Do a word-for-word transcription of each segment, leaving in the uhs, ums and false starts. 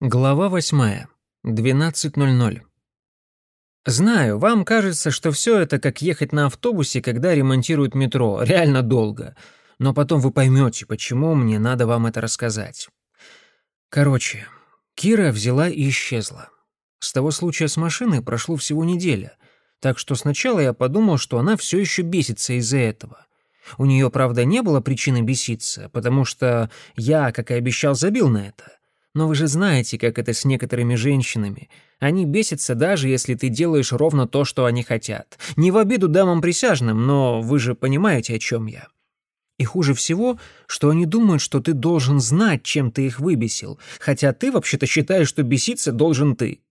Глава восьмая. двенадцать ноль ноль. Знаю, вам кажется, что все это как ехать на автобусе, когда ремонтируют метро, реально долго. Но потом вы поймете, почему мне надо вам это рассказать. Короче, Кира взяла и исчезла. С того случая с машиной прошло всего неделя, так что сначала я подумал, что она все еще бесится из-за этого. У нее, правда, не было причины беситься, потому что я, как и обещал, забил на это. Но вы же знаете, как это с некоторыми женщинами. Они бесятся, даже если ты делаешь ровно то, что они хотят. Не в обиду дамам присяжным, но вы же понимаете, о чем я. И хуже всего, что они думают, что ты должен знать, чем ты их выбесил, хотя ты вообще-то считаешь, что беситься должен ты.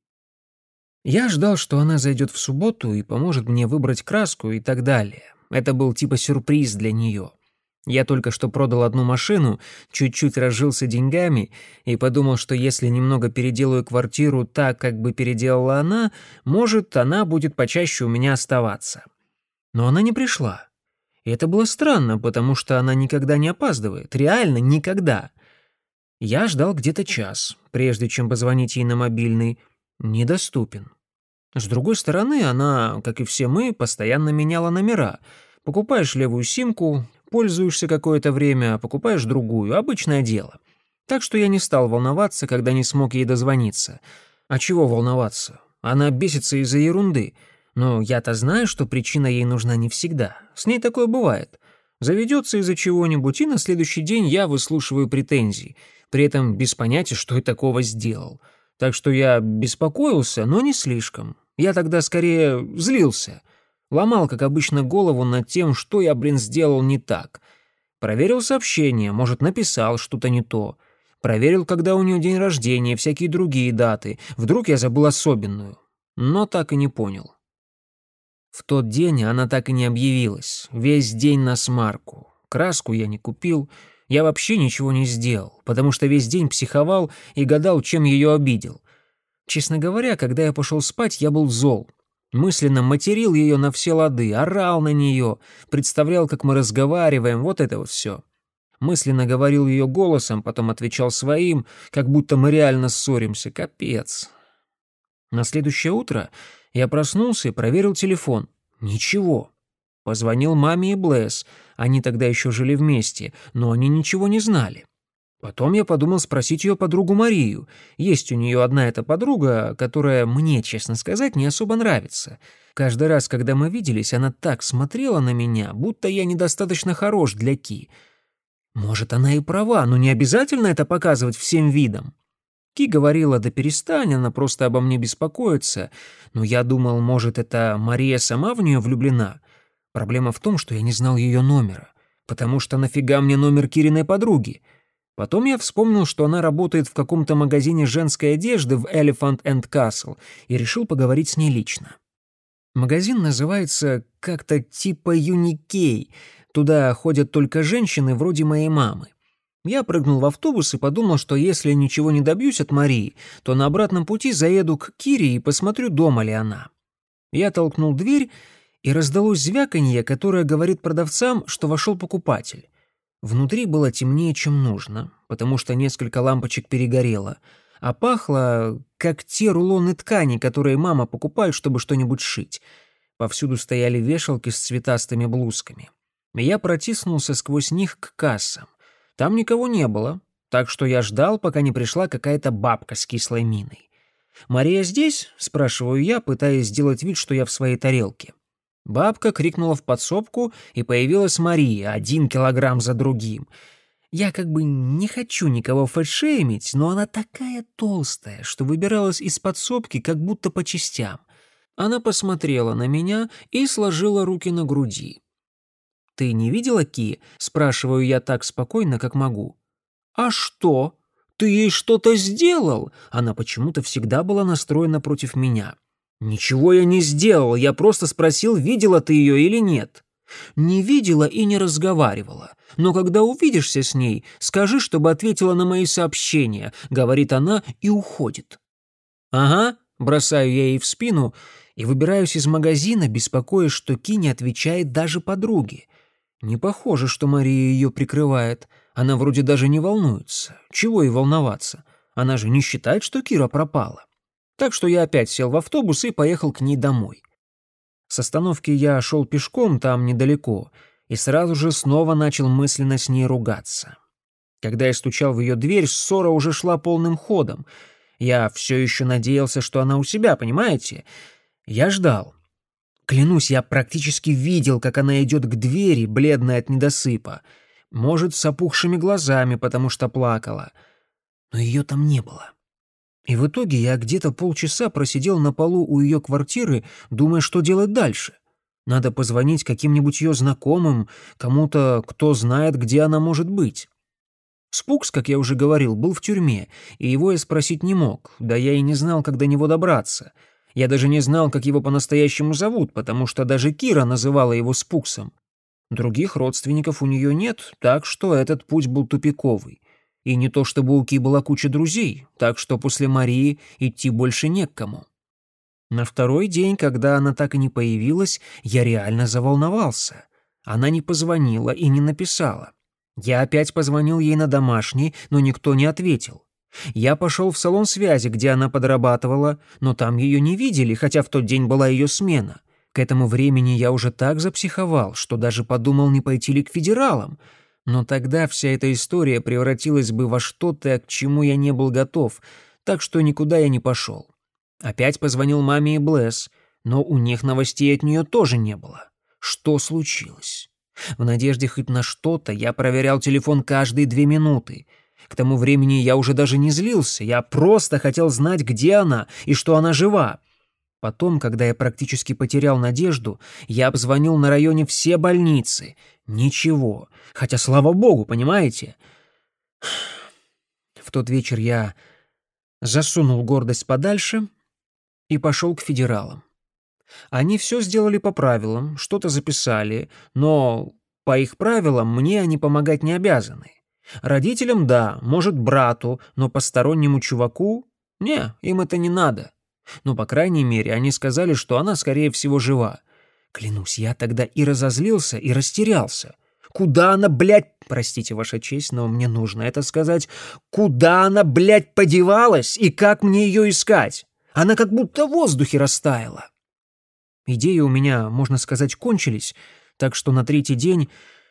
Я ждал, что она зайдет в субботу и поможет мне выбрать краску и так далее. Это был типа сюрприз для нее. Я только что продал одну машину, чуть-чуть разжился деньгами и подумал, что если немного переделаю квартиру так, как бы переделала она, может, она будет почаще у меня оставаться. Но она не пришла. И это было странно, потому что она никогда не опаздывает, реально никогда. Я ждал где-то час, прежде чем позвонить ей на мобильный. Недоступен. С другой стороны, она, как и все мы, постоянно меняла номера. Покупаешь левую симку, пользуешься какое-то время, а покупаешь другую, обычное дело. Так что я не стал волноваться, когда не смог ей дозвониться. А чего волноваться? Она бесится из-за ерунды. Но я-то знаю, что причина ей нужна не всегда. С ней такое бывает. Заведется из-за чего-нибудь, и на следующий день я выслушиваю претензии, при этом без понятия, что я такого сделал. Так что я беспокоился, но не слишком. Я тогда скорее злился. Ломал, как обычно, голову над тем, что я, блин, сделал не так. Проверил сообщение, может, написал что-то не то. Проверил, когда у нее день рождения, всякие другие даты. Вдруг я забыл особенную. Но так и не понял. В тот день она так и не объявилась. Весь день на смарку. Краску я не купил. Я вообще ничего не сделал, потому что весь день психовал и гадал, чем ее обидел. Честно говоря, когда я пошел спать, я был зол. Мысленно материл ее на все лады, орал на нее, представлял, как мы разговариваем, вот это вот все. Мысленно говорил ее голосом, потом отвечал своим, как будто мы реально ссоримся. Капец. На следующее утро я проснулся и проверил телефон. Ничего. Позвонил маме и Блэс. Они тогда еще жили вместе, но они ничего не знали. Потом я подумал спросить ее подругу Марию. Есть у нее одна эта подруга, которая мне, честно сказать, не особо нравится. Каждый раз, когда мы виделись, она так смотрела на меня, будто я недостаточно хорош для Ки. Может, она и права, но не обязательно это показывать всем видом. Ки говорила: да перестань, она просто обо мне беспокоится. Но я думал, может, это Мария сама в нее влюблена. Проблема в том, что я не знал ее номера. Потому что нафига мне номер Кириной подруги? Потом я вспомнил, что она работает в каком-то магазине женской одежды в Elephant and Castle, и решил поговорить с ней лично. Магазин называется как-то типа Юникей. Туда ходят только женщины вроде моей мамы. Я прыгнул в автобус и подумал, что если ничего не добьюсь от Марии, то на обратном пути заеду к Кире и посмотрю, дома ли она. Я толкнул дверь, и раздалось звяканье, которое говорит продавцам, что вошел покупатель. Внутри было темнее, чем нужно, потому что несколько лампочек перегорело, а пахло, как те рулоны ткани, которые мама покупает, чтобы что-нибудь шить. Повсюду стояли вешалки с цветастыми блузками. Я протиснулся сквозь них к кассам. Там никого не было, так что я ждал, пока не пришла какая-то бабка с кислой миной. «Мария здесь?» — спрашиваю я, пытаясь сделать вид, что я в своей тарелке. Бабка крикнула в подсобку, и появилась Мария, один килограмм за другим. Я как бы не хочу никого фэтшеймить, но она такая толстая, что выбиралась из подсобки как будто по частям. Она посмотрела на меня и сложила руки на груди. «Ты не видела Ки?» — спрашиваю я так спокойно, как могу. «А что? Ты ей что-то сделал?» Она почему-то всегда была настроена против меня. «Ничего я не сделал, я просто спросил, видела ты ее или нет». «Не видела и не разговаривала. Но когда увидишься с ней, скажи, чтобы ответила на мои сообщения», — говорит она и уходит. «Ага», — бросаю я ей в спину и выбираюсь из магазина, беспокоясь, что Ки не отвечает даже подруге. Не похоже, что Мария ее прикрывает. Она вроде даже не волнуется. Чего ей волноваться? Она же не считает, что Кира пропала. Так что я опять сел в автобус и поехал к ней домой. С остановки я шел пешком, там недалеко, и сразу же снова начал мысленно с ней ругаться. Когда я стучал в ее дверь, ссора уже шла полным ходом. Я все еще надеялся, что она у себя, понимаете? Я ждал. Клянусь, я практически видел, как она идет к двери, бледная от недосыпа. Может, с опухшими глазами, потому что плакала. Но ее там не было. И в итоге я где-то полчаса просидел на полу у ее квартиры, думая, что делать дальше. Надо позвонить каким-нибудь ее знакомым, кому-то, кто знает, где она может быть. Спукс, как я уже говорил, был в тюрьме, и его я спросить не мог, да я и не знал, как до него добраться. Я даже не знал, как его по-настоящему зовут, потому что даже Кира называла его Спуксом. Других родственников у нее нет, так что этот путь был тупиковый. И не то чтобы у Ки была куча друзей, так что после Марии идти больше не к кому. На второй день, когда она так и не появилась, я реально заволновался. Она не позвонила и не написала. Я опять позвонил ей на домашний, но никто не ответил. Я пошел в салон связи, где она подрабатывала, но там ее не видели, хотя в тот день была ее смена. К этому времени я уже так запсиховал, что даже подумал, не пойти ли к федералам. Но тогда вся эта история превратилась бы во что-то, к чему я не был готов, так что никуда я не пошел. Опять позвонил маме и Блэс, но у них новостей от нее тоже не было. Что случилось? В надежде хоть на что-то я проверял телефон каждые две минуты. К тому времени я уже даже не злился, я просто хотел знать, где она и что она жива. Потом, когда я практически потерял надежду, я обзвонил на районе все больницы. Ничего. Хотя, слава богу, понимаете? В тот вечер я засунул гордость подальше и пошел к федералам. Они все сделали по правилам, что-то записали, но по их правилам мне они помогать не обязаны. Родителям — да, может, брату, но постороннему чуваку — не, им это не надо. Но, по крайней мере, они сказали, что она, скорее всего, жива. Клянусь, я тогда и разозлился, и растерялся. Куда она, блядь, простите, ваша честь, но мне нужно это сказать, куда она, блядь, подевалась и как мне ее искать? Она как будто в воздухе растаяла. Идеи у меня, можно сказать, кончились, так что на третий день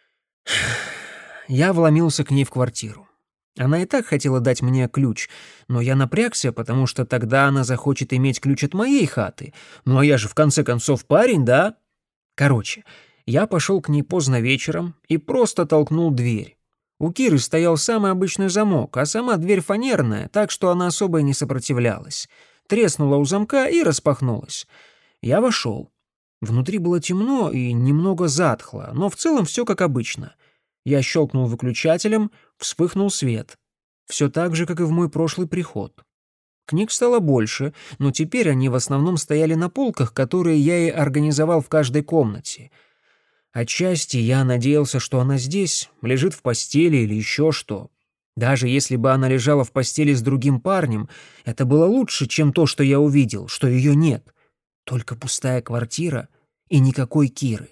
я вломился к ней в квартиру. Она и так хотела дать мне ключ, но я напрягся, потому что тогда она захочет иметь ключ от моей хаты. Ну а я же в конце концов парень, да? Короче, я пошел к ней поздно вечером и просто толкнул дверь. У Киры стоял самый обычный замок, а сама дверь фанерная, так что она особо и не сопротивлялась. Треснула у замка и распахнулась. Я вошел. Внутри было темно и немного затхло, но в целом все как обычно. Я щелкнул выключателем, вспыхнул свет. Все так же, как и в мой прошлый приход. Книг стало больше, но теперь они в основном стояли на полках, которые я и организовал в каждой комнате. Отчасти я надеялся, что она здесь, лежит в постели или еще что. Даже если бы она лежала в постели с другим парнем, это было лучше, чем то, что я увидел, что ее нет. Только пустая квартира и никакой Киры.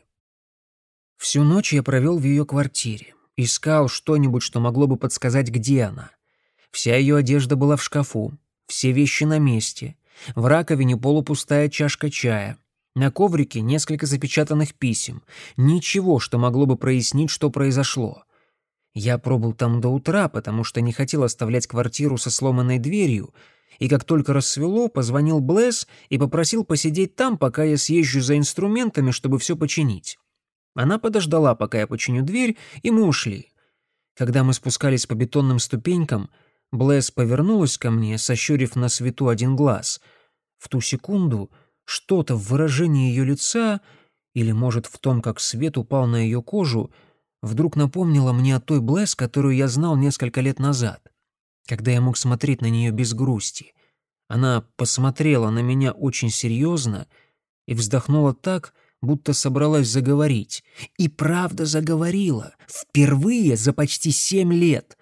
Всю ночь я провел в ее квартире. Искал что-нибудь, что могло бы подсказать, где она. Вся ее одежда была в шкафу, все вещи на месте. В раковине полупустая чашка чая. На коврике несколько запечатанных писем. Ничего, что могло бы прояснить, что произошло. Я пробыл там до утра, потому что не хотел оставлять квартиру со сломанной дверью, и как только рассвело, позвонил Блэс и попросил посидеть там, пока я съезжу за инструментами, чтобы все починить. Она подождала, пока я починю дверь, и мы ушли. Когда мы спускались по бетонным ступенькам, Блэс повернулась ко мне, сощурив на свету один глаз. В ту секунду что-то в выражении ее лица, или, может, в том, как свет упал на ее кожу, вдруг напомнило мне о той Блэс, которую я знал несколько лет назад, когда я мог смотреть на нее без грусти. Она посмотрела на меня очень серьезно и вздохнула так, будто собралась заговорить. И правда заговорила. Впервые за почти семь лет.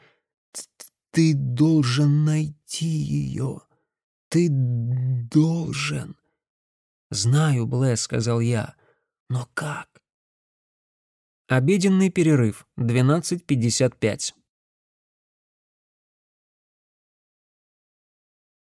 «Ты должен найти ее. Ты должен». «Знаю, Блэс», — сказал я. «Но как?» Обеденный перерыв. двенадцать пятьдесят пять.